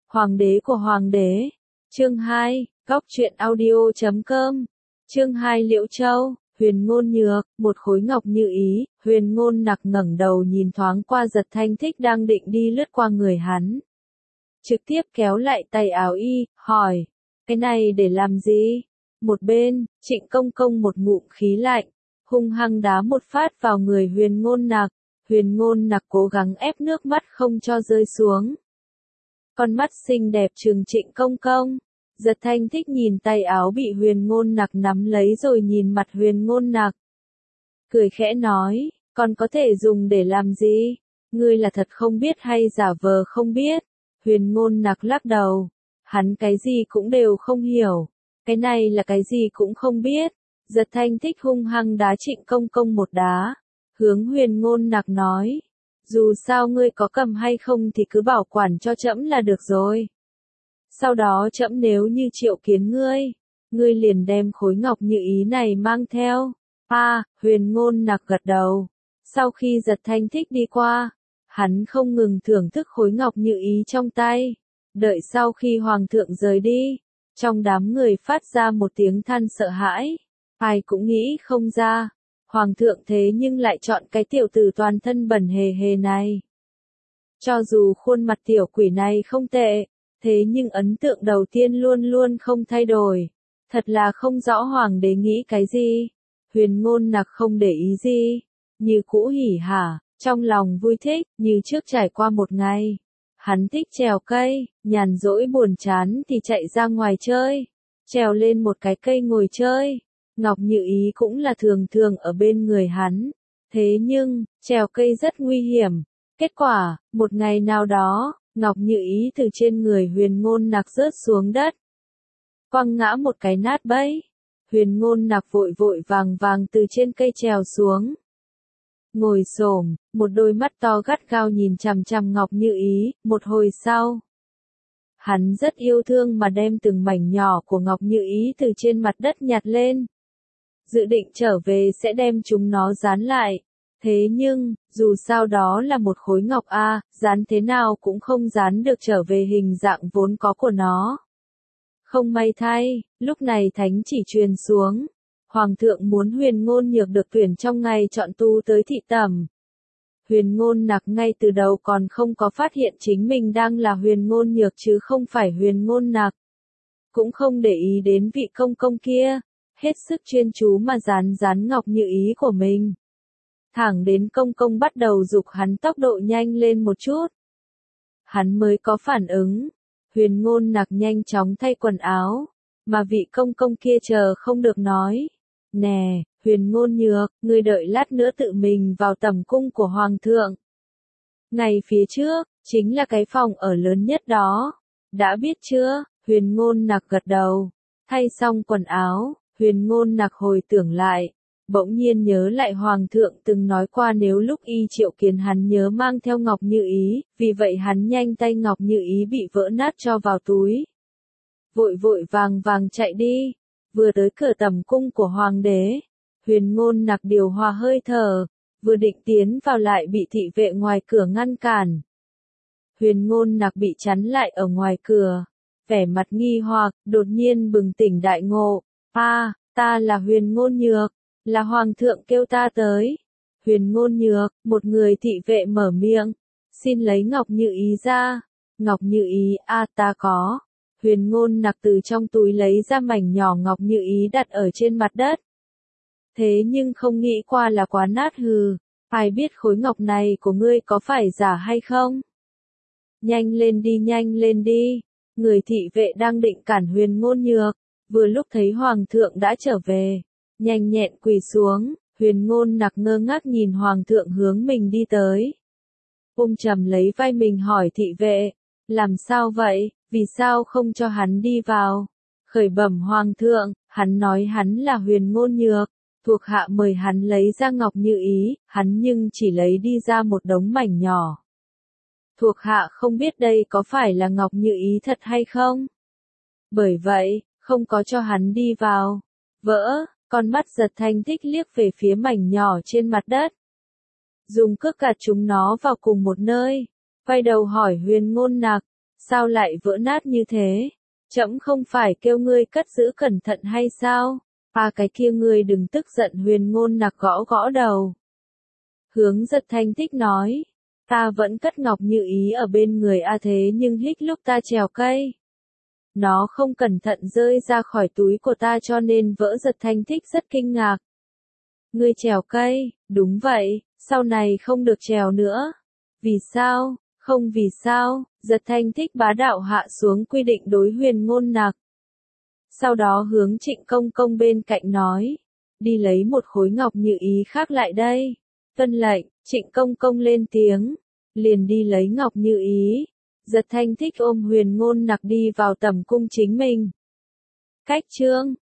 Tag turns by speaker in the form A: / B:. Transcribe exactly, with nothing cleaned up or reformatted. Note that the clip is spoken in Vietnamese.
A: Hoàng đế của hoàng đế. Chương hai, góc truyện audio chấm com. Chương hai Liễu Châu, Huyền Ngôn Nhược, một khối ngọc như ý, Huyền Ngôn Nặc ngẩng đầu nhìn thoáng qua Giật Thanh Thích đang định đi lướt qua người hắn. Trực tiếp kéo lại tay áo y, hỏi, cái này để làm gì? Một bên, Trịnh Công Công một ngụm khí lạnh, hung hăng đá một phát vào người Huyền Ngôn Nặc. Huyền Ngôn Nặc cố gắng ép nước mắt không cho rơi xuống. Con mắt xinh đẹp trừng Trịnh Công Công. Giật Thanh Thích nhìn tay áo bị Huyền Ngôn Nặc nắm lấy rồi nhìn mặt Huyền Ngôn Nặc. Cười khẽ nói, con có thể dùng để làm gì? Ngươi là thật không biết hay giả vờ không biết? Huyền Ngôn Nặc lắc đầu. Hắn cái gì cũng đều không hiểu. Cái này là cái gì cũng không biết. Giật Thanh Thích hung hăng đá Trịnh Công Công một đá. Hướng Huyền Ngôn Nặc nói. Dù sao ngươi có cầm hay không thì cứ bảo quản cho trẫm là được rồi. Sau đó trẫm nếu như triệu kiến ngươi, ngươi liền đem khối ngọc như ý này mang theo. A, à, Huyền Ngôn Nặc gật đầu. Sau khi Giật Thanh Thích đi qua, hắn không ngừng thưởng thức khối ngọc như ý trong tay. Đợi sau khi hoàng thượng rời đi, trong đám người phát ra một tiếng than sợ hãi. Ai cũng nghĩ không ra, hoàng thượng thế nhưng lại chọn cái tiểu tử toàn thân bẩn hề hề này. Cho dù khuôn mặt tiểu quỷ này không tệ, thế nhưng ấn tượng đầu tiên luôn luôn không thay đổi. Thật là không rõ hoàng đế nghĩ cái gì. Huyền Ngôn Nặc không để ý gì. Như cũ hỉ hả, trong lòng vui thích, như trước trải qua một ngày. Hắn thích trèo cây, nhàn rỗi buồn chán thì chạy ra ngoài chơi. Trèo lên một cái cây ngồi chơi. Ngọc Như Ý cũng là thường thường ở bên người hắn. Thế nhưng, trèo cây rất nguy hiểm. Kết quả, một ngày nào đó, Ngọc Như Ý từ trên người Huyền Ngôn Nặc rớt xuống đất. Quăng ngã một cái nát bấy. Huyền Ngôn Nặc vội vội vàng vàng từ trên cây trèo xuống. Ngồi xổm, một đôi mắt to gắt gao nhìn chằm chằm Ngọc Như Ý, một hồi sau. Hắn rất yêu thương mà đem từng mảnh nhỏ của Ngọc Như Ý từ trên mặt đất nhặt lên. Dự định trở về sẽ đem chúng nó dán lại. Thế nhưng, dù sao đó là một khối ngọc A, dán thế nào cũng không dán được trở về hình dạng vốn có của nó. Không may thay, lúc này thánh chỉ truyền xuống. Hoàng thượng muốn Huyền Ngôn Nhược được tuyển trong ngày chọn tu tới thị tẩm. Huyền Ngôn Nặc ngay từ đầu còn không có phát hiện chính mình đang là Huyền Ngôn Nhược chứ không phải Huyền Ngôn Nặc. Cũng không để ý đến vị công công kia, hết sức chuyên chú mà dán dán Ngọc Như Ý của mình. Thẳng đến công công bắt đầu giục hắn tốc độ nhanh lên một chút. Hắn mới có phản ứng. Huyền Ngôn Nặc nhanh chóng thay quần áo. Mà vị công công kia chờ không được nói. Nè, Huyền Ngôn Nhược, ngươi đợi lát nữa tự mình vào tẩm cung của Hoàng thượng. Ngày phía trước, chính là cái phòng ở lớn nhất đó. Đã biết chưa? Huyền Ngôn Nặc gật đầu. Thay xong quần áo, Huyền Ngôn Nặc hồi tưởng lại. Bỗng nhiên nhớ lại Hoàng thượng từng nói qua nếu lúc y triệu kiến hắn nhớ mang theo Ngọc Như Ý, vì vậy hắn nhanh tay Ngọc Như Ý bị vỡ nát cho vào túi. Vội vội vàng vàng chạy đi, vừa tới cửa tẩm cung của Hoàng đế, Huyền Ngôn Nặc điều hòa hơi thở, vừa định tiến vào lại bị thị vệ ngoài cửa ngăn cản. Huyền Ngôn Nặc bị chắn lại ở ngoài cửa, vẻ mặt nghi hoặc, đột nhiên bừng tỉnh đại ngộ, a, ta là Huyền Ngôn Nhược. Là hoàng thượng kêu ta tới. Huyền Ngôn Nhược, một người thị vệ mở miệng. Xin lấy Ngọc Như Ý ra. Ngọc Như Ý, a à, ta có. Huyền Ngôn Nặc từ trong túi lấy ra mảnh nhỏ Ngọc Như Ý đặt ở trên mặt đất. Thế nhưng không nghĩ qua là quá nát hừ. Ai biết khối ngọc này của ngươi có phải giả hay không? Nhanh lên đi nhanh lên đi. Người thị vệ đang định cản Huyền Ngôn Nhược. Vừa lúc thấy hoàng thượng đã trở về. Nhanh nhẹn quỳ xuống, Huyền Ngôn Nặc ngơ ngác nhìn hoàng thượng hướng mình đi tới. Ôm trầm lấy vai mình hỏi thị vệ, làm sao vậy, vì sao không cho hắn đi vào? Khởi bẩm hoàng thượng, hắn nói hắn là Huyền Ngôn Nhược, thuộc hạ mời hắn lấy ra Ngọc Như Ý, hắn nhưng chỉ lấy đi ra một đống mảnh nhỏ. Thuộc hạ không biết đây có phải là Ngọc Như Ý thật hay không? Bởi vậy, không có cho hắn đi vào. Vỡ. Con mắt Giật Thanh Thích liếc về phía mảnh nhỏ trên mặt đất. Dùng cước gạt chúng nó vào cùng một nơi. Quay đầu hỏi Huyền Ngôn Nặc, Sao lại vỡ nát như thế? Trẫm không phải kêu ngươi cất giữ cẩn thận hay sao? À cái kia ngươi đừng tức giận, Huyền Ngôn Nặc gõ gõ đầu. Hướng Giật Thanh thích nói, ta vẫn cất ngọc như ý ở bên người a thế nhưng hích lúc ta trèo cây. Nó không cẩn thận rơi ra khỏi túi của ta cho nên vỡ. Giật Thanh thích rất kinh ngạc. Ngươi trèo cây, đúng vậy, sau này không được trèo nữa. Vì sao? Không vì sao, Giật Thanh thích bá đạo hạ xuống quy định đối Huyền Ngôn Nặc. Sau đó hướng Trịnh Công Công bên cạnh nói, đi lấy một khối ngọc như ý khác lại đây. Tuân lệnh, Trịnh Công Công lên tiếng, liền đi lấy ngọc như ý. Giật Thanh thích ôm Huyền Ngôn Nặc đi vào tẩm cung chính mình. Cách chương